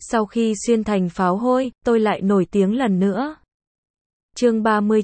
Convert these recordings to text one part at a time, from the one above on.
Sau khi xuyên thành pháo hôi, tôi lại nổi tiếng lần nữa. Chương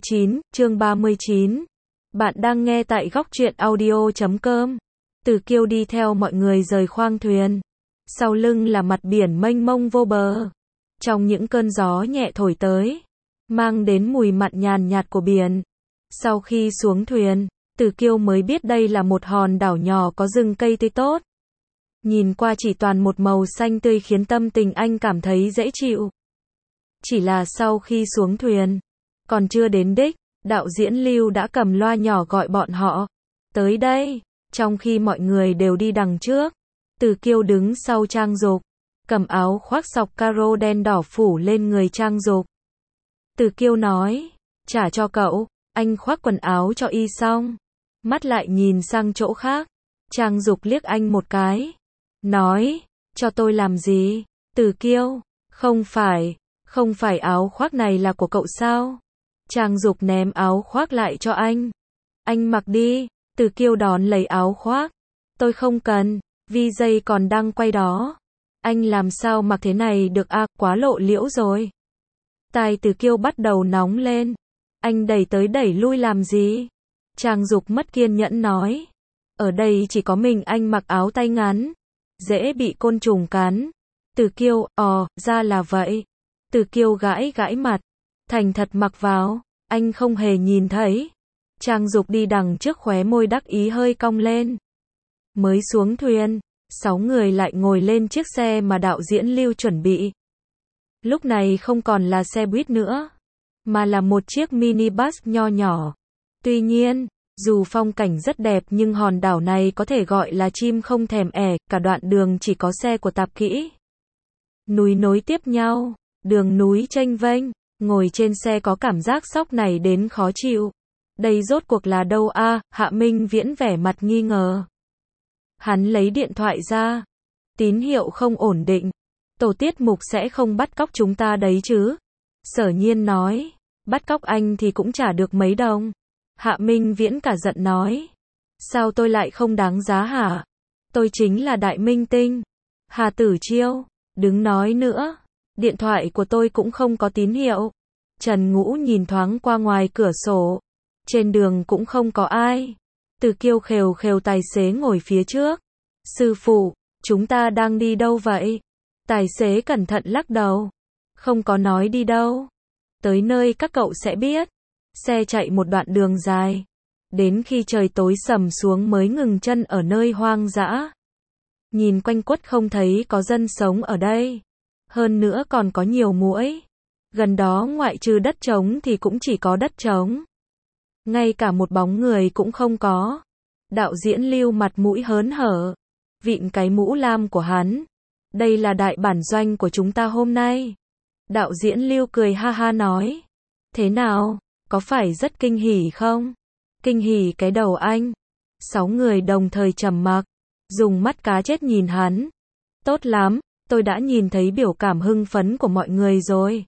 39. Bạn đang nghe tại góc truyện audio.com. Từ Kiêu đi theo mọi người rời khoang thuyền. Sau lưng là mặt biển mênh mông vô bờ. Trong những cơn gió nhẹ thổi tới, mang đến mùi mặn nhàn nhạt của biển. Sau khi xuống thuyền, Từ Kiêu mới biết đây là một hòn đảo nhỏ có rừng cây tươi tốt. Nhìn qua chỉ toàn một màu xanh tươi khiến tâm tình anh cảm thấy dễ chịu. Chỉ là sau khi xuống thuyền, còn chưa đến đích, đạo diễn Lưu đã cầm loa nhỏ gọi bọn họ tới đây. Trong khi mọi người đều đi đằng trước, Từ Kiêu đứng sau Trang Dục, cầm áo khoác sọc caro đen đỏ phủ lên người Trang Dục. Từ Kiêu nói, trả cho cậu. Anh khoác quần áo cho y xong, mắt lại nhìn sang chỗ khác. Trang Dục liếc anh một cái, nói, cho tôi làm gì? Từ Kiêu, không phải áo khoác này là của cậu sao? Trang Dục ném áo khoác lại cho anh. Anh mặc đi. Từ Kiêu đón lấy áo khoác. Tôi không cần, VJ còn đang quay đó. Anh làm sao mặc thế này được à, quá lộ liễu rồi. Tai Từ Kiêu bắt đầu nóng lên. Anh đẩy tới đẩy lui làm gì? Trang Dục mất kiên nhẫn nói. Ở đây chỉ có mình anh mặc áo tay ngắn, dễ bị côn trùng cắn. Từ Kiêu, ra là vậy. Từ Kiêu gãi gãi mặt, thành thật mặc vào, anh không hề nhìn thấy. Trang Dục đi đằng trước khóe môi đắc ý hơi cong lên. Mới xuống thuyền, 6 người lại ngồi lên chiếc xe mà đạo diễn Lưu chuẩn bị. Lúc này không còn là xe buýt nữa, mà là một chiếc minibus nho nhỏ. Tuy nhiên, dù phong cảnh rất đẹp nhưng hòn đảo này có thể gọi là chim không thèm ẻ, cả đoạn đường chỉ có xe của tạp kỹ. Núi nối tiếp nhau, đường núi chênh vênh, ngồi trên xe có cảm giác sóc này đến khó chịu. Đây rốt cuộc là đâu a? Hạ Minh Viễn vẻ mặt nghi ngờ. Hắn lấy điện thoại ra. Tín hiệu không ổn định. Tổ tiết mục sẽ không bắt cóc chúng ta đấy chứ? Sở Nhiên nói. Bắt cóc anh thì cũng trả được mấy đồng. Hạ Minh Viễn cả giận nói. Sao tôi lại không đáng giá hả? Tôi chính là đại minh tinh. Hà Tử Chiêu, đừng nói nữa. Điện thoại của tôi cũng không có tín hiệu. Trần Ngũ nhìn thoáng qua ngoài cửa sổ. Trên đường cũng không có ai. Từ Kiêu khều khều tài xế ngồi phía trước. Sư phụ, chúng ta đang đi đâu vậy? Tài xế cẩn thận lắc đầu. Không có nói đi đâu. Tới nơi các cậu sẽ biết. Xe chạy một đoạn đường dài. Đến khi trời tối sầm xuống mới ngừng chân ở nơi hoang dã. Nhìn quanh quất không thấy có dân sống ở đây. Hơn nữa còn có nhiều muỗi. Gần đó ngoại trừ đất trống thì cũng chỉ có đất trống. Ngay cả một bóng người cũng không có. Đạo diễn Lưu mặt mũi hớn hở, vịn cái mũ lam của hắn. Đây là đại bản doanh của chúng ta hôm nay. Đạo diễn Lưu cười ha ha nói. Thế nào, có phải rất kinh hỉ không? Kinh hỉ cái đầu anh. 6 người đồng thời trầm mặc, dùng mắt cá chết nhìn hắn. Tốt lắm, tôi đã nhìn thấy biểu cảm hưng phấn của mọi người rồi.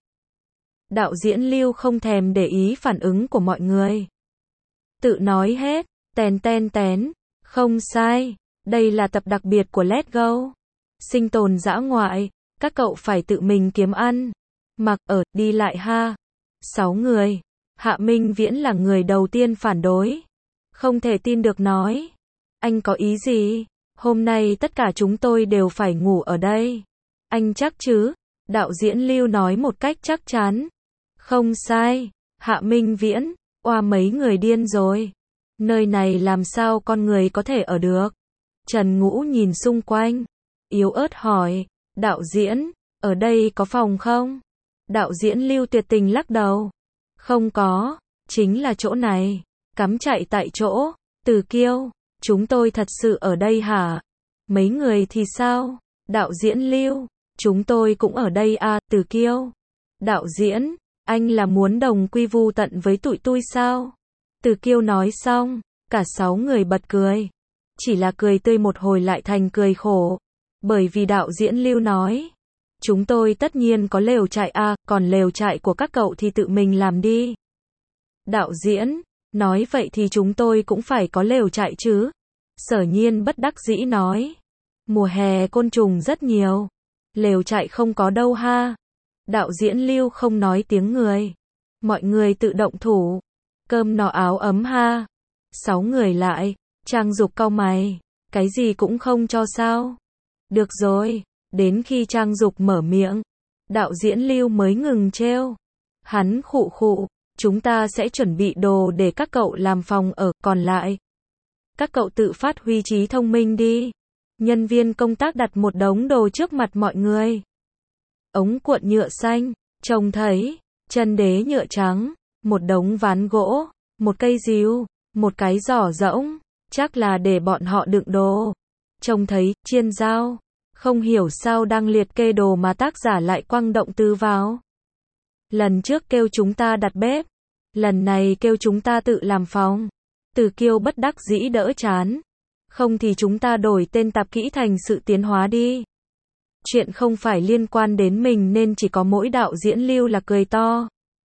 Đạo diễn Lưu không thèm để ý phản ứng của mọi người. Tự nói hết, tén. Không sai, đây là tập đặc biệt của Let's Go. Sinh tồn dã ngoại, các cậu phải tự mình kiếm ăn. Mặc ở, đi lại ha. 6 người. Hạ Minh Viễn là người đầu tiên phản đối. Không thể tin được nói. Anh có ý gì? Hôm nay tất cả chúng tôi đều phải ngủ ở đây. Anh chắc chứ? Đạo diễn Lưu nói một cách chắc chắn. Không sai. Hạ Minh Viễn, oa mấy người điên rồi. Nơi này làm sao con người có thể ở được? Trần Ngũ nhìn xung quanh, yếu ớt hỏi, đạo diễn, ở đây có phòng không? Đạo diễn Lưu tuyệt tình lắc đầu. Không có, chính là chỗ này. Cắm chạy tại chỗ. Từ Kiêu, chúng tôi thật sự ở đây hả? Mấy người thì sao? Đạo diễn Lưu, chúng tôi cũng ở đây à? Từ Kiêu, đạo diễn, anh là muốn đồng quy vu tận với tụi tôi sao? Từ Kiêu nói xong, cả 6 người bật cười. Chỉ là cười tươi một hồi lại thành cười khổ. Bởi vì đạo diễn Lưu nói, chúng tôi tất nhiên có lều trại à, còn lều trại của các cậu thì tự mình làm đi. Đạo diễn, nói vậy thì chúng tôi cũng phải có lều trại chứ? Sở Nhiên bất đắc dĩ nói. Mùa hè côn trùng rất nhiều. Lều trại không có đâu ha. Đạo diễn Lưu không nói tiếng người. Mọi người tự động thủ. Cơm no áo ấm ha. 6 người lại. Trang Dục cau mày. Cái gì cũng không cho sao? Được rồi. Đến khi Trang Dục mở miệng, đạo diễn Lưu mới ngừng trêu. Hắn khụ khụ. Chúng ta sẽ chuẩn bị đồ để các cậu làm phòng ở, còn lại các cậu tự phát huy trí thông minh đi. Nhân viên công tác đặt một đống đồ trước mặt mọi người. Ống cuộn nhựa xanh, trông thấy, chân đế nhựa trắng, một đống ván gỗ, một cây rìu, một cái giỏ rỗng, chắc là để bọn họ đựng đồ. Trông thấy, chiên dao, không hiểu sao đang liệt kê đồ mà tác giả lại quăng động từ vào. Lần trước kêu chúng ta đặt bếp, lần này kêu chúng ta tự làm phòng. Từ Kiêu bất đắc dĩ đỡ chán. Không thì chúng ta đổi tên tạp kỹ thành sự tiến hóa đi. Chuyện không phải liên quan đến mình nên chỉ có mỗi đạo diễn Lưu là cười to.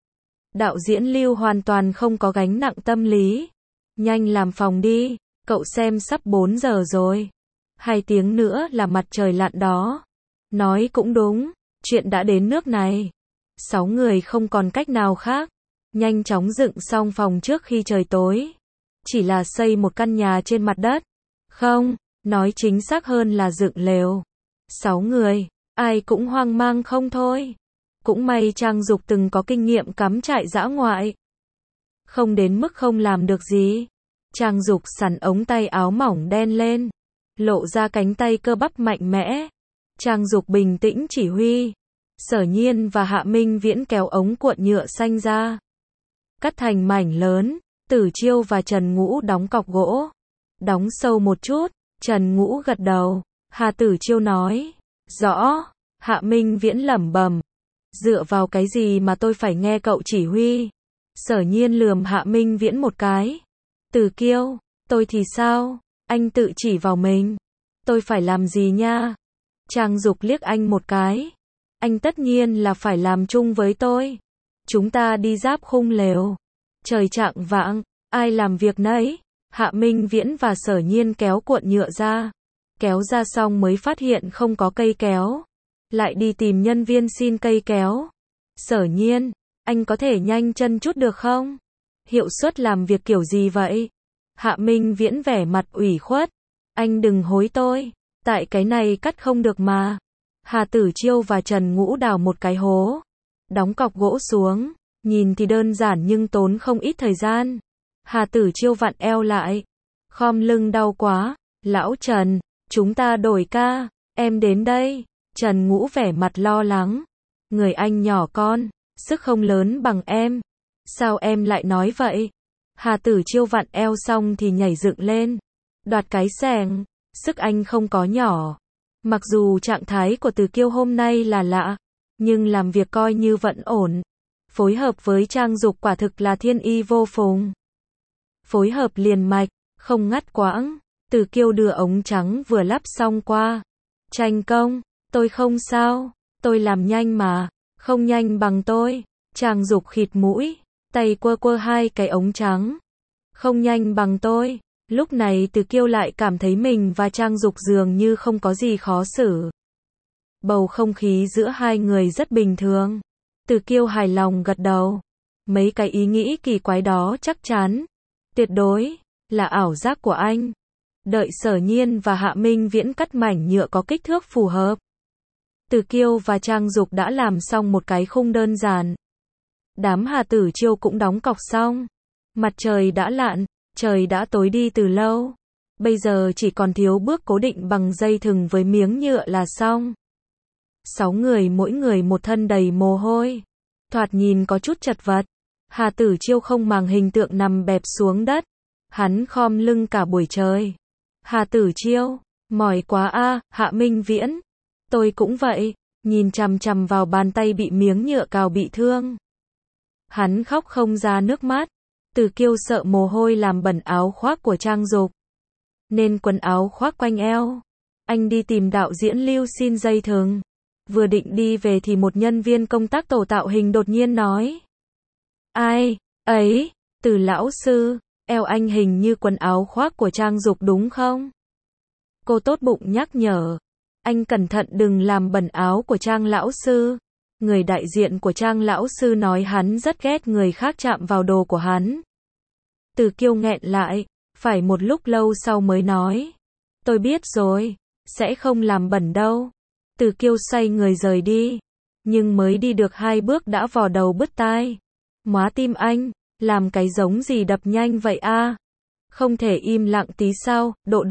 Đạo diễn Lưu hoàn toàn không có gánh nặng tâm lý. Nhanh làm phòng đi, cậu xem sắp 4 giờ rồi. 2 tiếng nữa là mặt trời lặn đó. Nói cũng đúng, chuyện đã đến nước này. 6 người không còn cách nào khác. Nhanh chóng dựng xong phòng trước khi trời tối. Chỉ là xây một căn nhà trên mặt đất. Không, nói chính xác hơn là dựng lều. 6 người, ai cũng hoang mang không thôi. Cũng may Trang Dục từng có kinh nghiệm cắm trại dã ngoại. Không đến mức không làm được gì. Trang Dục xắn ống tay áo mỏng đen lên, lộ ra cánh tay cơ bắp mạnh mẽ. Trang Dục bình tĩnh chỉ huy. Sở Nhiên và Hạ Minh Viễn kéo ống cuộn nhựa xanh ra, cắt thành mảnh lớn. Tử Chiêu và Trần Ngũ đóng cọc gỗ. Đóng sâu một chút. Trần Ngũ gật đầu. Hà Tử Chiêu nói. Rõ. Hạ Minh Viễn lẩm bẩm. Dựa vào cái gì mà tôi phải nghe cậu chỉ huy? Sở Nhiên lườm Hạ Minh Viễn một cái. Tử Kiêu, tôi thì sao? Anh tự chỉ vào mình. Tôi phải làm gì nha? Trang Dục liếc anh một cái. Anh tất nhiên là phải làm chung với tôi. Chúng ta đi giáp khung lều. Trời chạng vạng, ai làm việc nấy. Hạ Minh Viễn và Sở Nhiên kéo cuộn nhựa ra. Kéo ra xong mới phát hiện không có cây kéo. Lại đi tìm nhân viên xin cây kéo. Sở Nhiên, anh có thể nhanh chân chút được không? Hiệu suất làm việc kiểu gì vậy? Hạ Minh Viễn vẻ mặt ủy khuất. Anh đừng hối tôi. Tại cái này cắt không được mà. Hà Tử Chiêu và Trần Ngũ đào một cái hố. Đóng cọc gỗ xuống. Nhìn thì đơn giản nhưng tốn không ít thời gian. Hà Tử Chiêu vặn eo lại. Khom lưng đau quá. Lão Trần, chúng ta đổi ca. Em đến đây. Trần Ngũ vẻ mặt lo lắng. Người anh nhỏ con, sức không lớn bằng em. Sao em lại nói vậy? Hà Tử Chiêu vặn eo xong thì nhảy dựng lên. Đoạt cái xẻng. Sức anh không có nhỏ. Mặc dù trạng thái của Từ Kiêu hôm nay là lạ, nhưng làm việc coi như vẫn ổn. Phối hợp với Trang Dục quả thực là thiên y vô phùng. Phối hợp liền mạch, không ngắt quãng. Từ Kiêu đưa ống trắng vừa lắp xong qua. Tranh công, tôi không sao, tôi làm nhanh mà, không nhanh bằng tôi. Trang Dục khịt mũi, tay quơ quơ 2 cái ống trắng. Không nhanh bằng tôi. Lúc này Từ Kiêu lại cảm thấy mình và Trang Dục dường như không có gì khó xử. Bầu không khí giữa hai người rất bình thường. Từ Kiêu hài lòng gật đầu. Mấy cái ý nghĩ kỳ quái đó chắc chắn, tuyệt đối, là ảo giác của anh. Đợi Sở Nhiên và Hạ Minh Viễn cắt mảnh nhựa có kích thước phù hợp. Từ Kiêu và Trang Dục đã làm xong một cái khung đơn giản. Đám Hà Tử Chiêu cũng đóng cọc xong. Mặt trời đã lặn, trời đã tối đi từ lâu. Bây giờ chỉ còn thiếu bước cố định bằng dây thừng với miếng nhựa là xong. 6 người mỗi người một thân đầy mồ hôi. Thoạt nhìn có chút chật vật. Hà Tử Chiêu không màng hình tượng nằm bẹp xuống đất. Hắn khom lưng cả buổi trời. Hà Tử Chiêu, mỏi quá a. Hạ Minh Viễn, tôi cũng vậy. Nhìn chằm chằm vào bàn tay bị miếng nhựa cào bị thương. Hắn khóc không ra nước mắt. Từ Kiêu sợ mồ hôi làm bẩn áo khoác của Trang Dục, nên quần áo khoác quanh eo. Anh đi tìm đạo diễn Lưu xin dây thừng. Vừa định đi về thì một nhân viên công tác tổ tạo hình đột nhiên nói. Ai, ấy, Từ lão sư, eo anh hình như quần áo khoác của Trang Dục đúng không? Cô tốt bụng nhắc nhở. Anh cẩn thận đừng làm bẩn áo của Trang lão sư. Người đại diện của Trang lão sư nói hắn rất ghét người khác chạm vào đồ của hắn. Từ Kiêu nghẹn lại, phải một lúc lâu sau mới nói. Tôi biết rồi, sẽ không làm bẩn đâu. Từ Kiêu xoay người rời đi. Nhưng mới đi được 2 bước đã vò đầu bứt tai. Móa tim anh, làm cái giống gì đập nhanh vậy a? Không thể im lặng tí sao?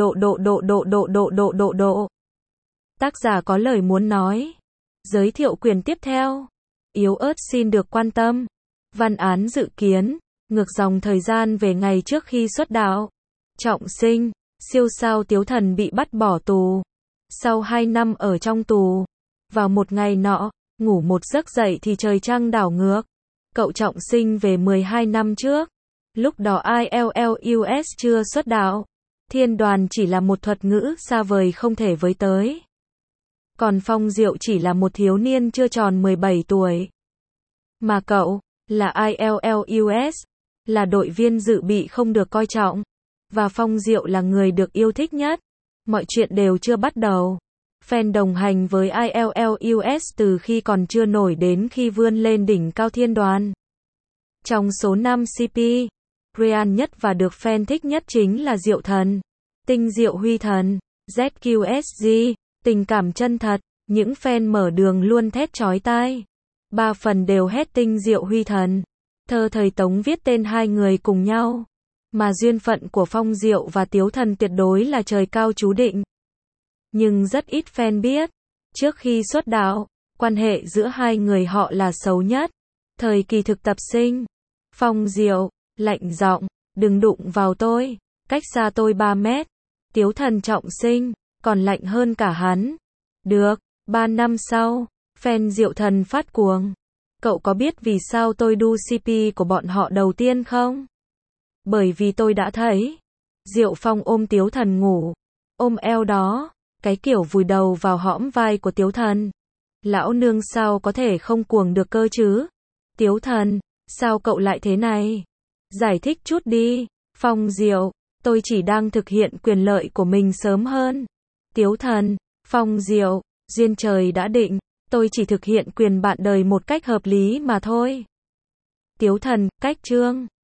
Độ. Tác giả có lời muốn nói. Giới thiệu quyền tiếp theo. Yếu ớt xin được quan tâm. Văn án dự kiến, ngược dòng thời gian về ngày trước khi xuất đạo. Trọng sinh, siêu sao Tiếu Thần bị bắt bỏ tù. Sau 2 năm ở trong tù, vào một ngày nọ, ngủ một giấc dậy thì trời trăng đảo ngược. Cậu Trọng sinh về 12 năm trước. Lúc đó ILLUS chưa xuất đạo. Thiên Đoàn chỉ là một thuật ngữ xa vời không thể với tới. Còn Phong Diệu chỉ là một thiếu niên chưa tròn 17 tuổi. Mà cậu, là ILLUS, là đội viên dự bị không được coi trọng. Và Phong Diệu là người được yêu thích nhất. Mọi chuyện đều chưa bắt đầu. Fan đồng hành với ILLUS từ khi còn chưa nổi đến khi vươn lên đỉnh cao Thiên Đoàn. Trong số 5 CP, Ryan nhất và được fan thích nhất chính là Diệu Thần, Tinh Diệu Huy Thần, ZQSG, tình cảm chân thật, những fan mở đường luôn thét chói tai. 3 phần đều hét Tinh Diệu Huy Thần. Thơ thời Tống viết tên 2 người cùng nhau. Mà duyên phận của Phong Diệu và Tiếu Thần tuyệt đối là trời cao chú định. Nhưng rất ít fan biết, trước khi xuất đạo, quan hệ giữa 2 người họ là xấu nhất. Thời kỳ thực tập sinh, Phong Diệu, lạnh giọng, đừng đụng vào tôi, cách xa tôi 3 mét. Tiếu Thần Trọng sinh, còn lạnh hơn cả hắn. Được, 3 năm sau, fan Diệu Thần phát cuồng. Cậu có biết vì sao tôi đu CP của bọn họ đầu tiên không? Bởi vì tôi đã thấy Diệu Phong ôm Tiếu Thần ngủ, ôm eo đó, cái kiểu vùi đầu vào hõm vai của Tiếu Thần. Lão nương sao có thể không cuồng được cơ chứ? Tiếu Thần, sao cậu lại thế này? Giải thích chút đi. Phong Diệu, tôi chỉ đang thực hiện quyền lợi của mình sớm hơn. Tiếu Thần, Phong Diệu, duyên trời đã định, tôi chỉ thực hiện quyền bạn đời một cách hợp lý mà thôi. Tiếu Thần, cách chương.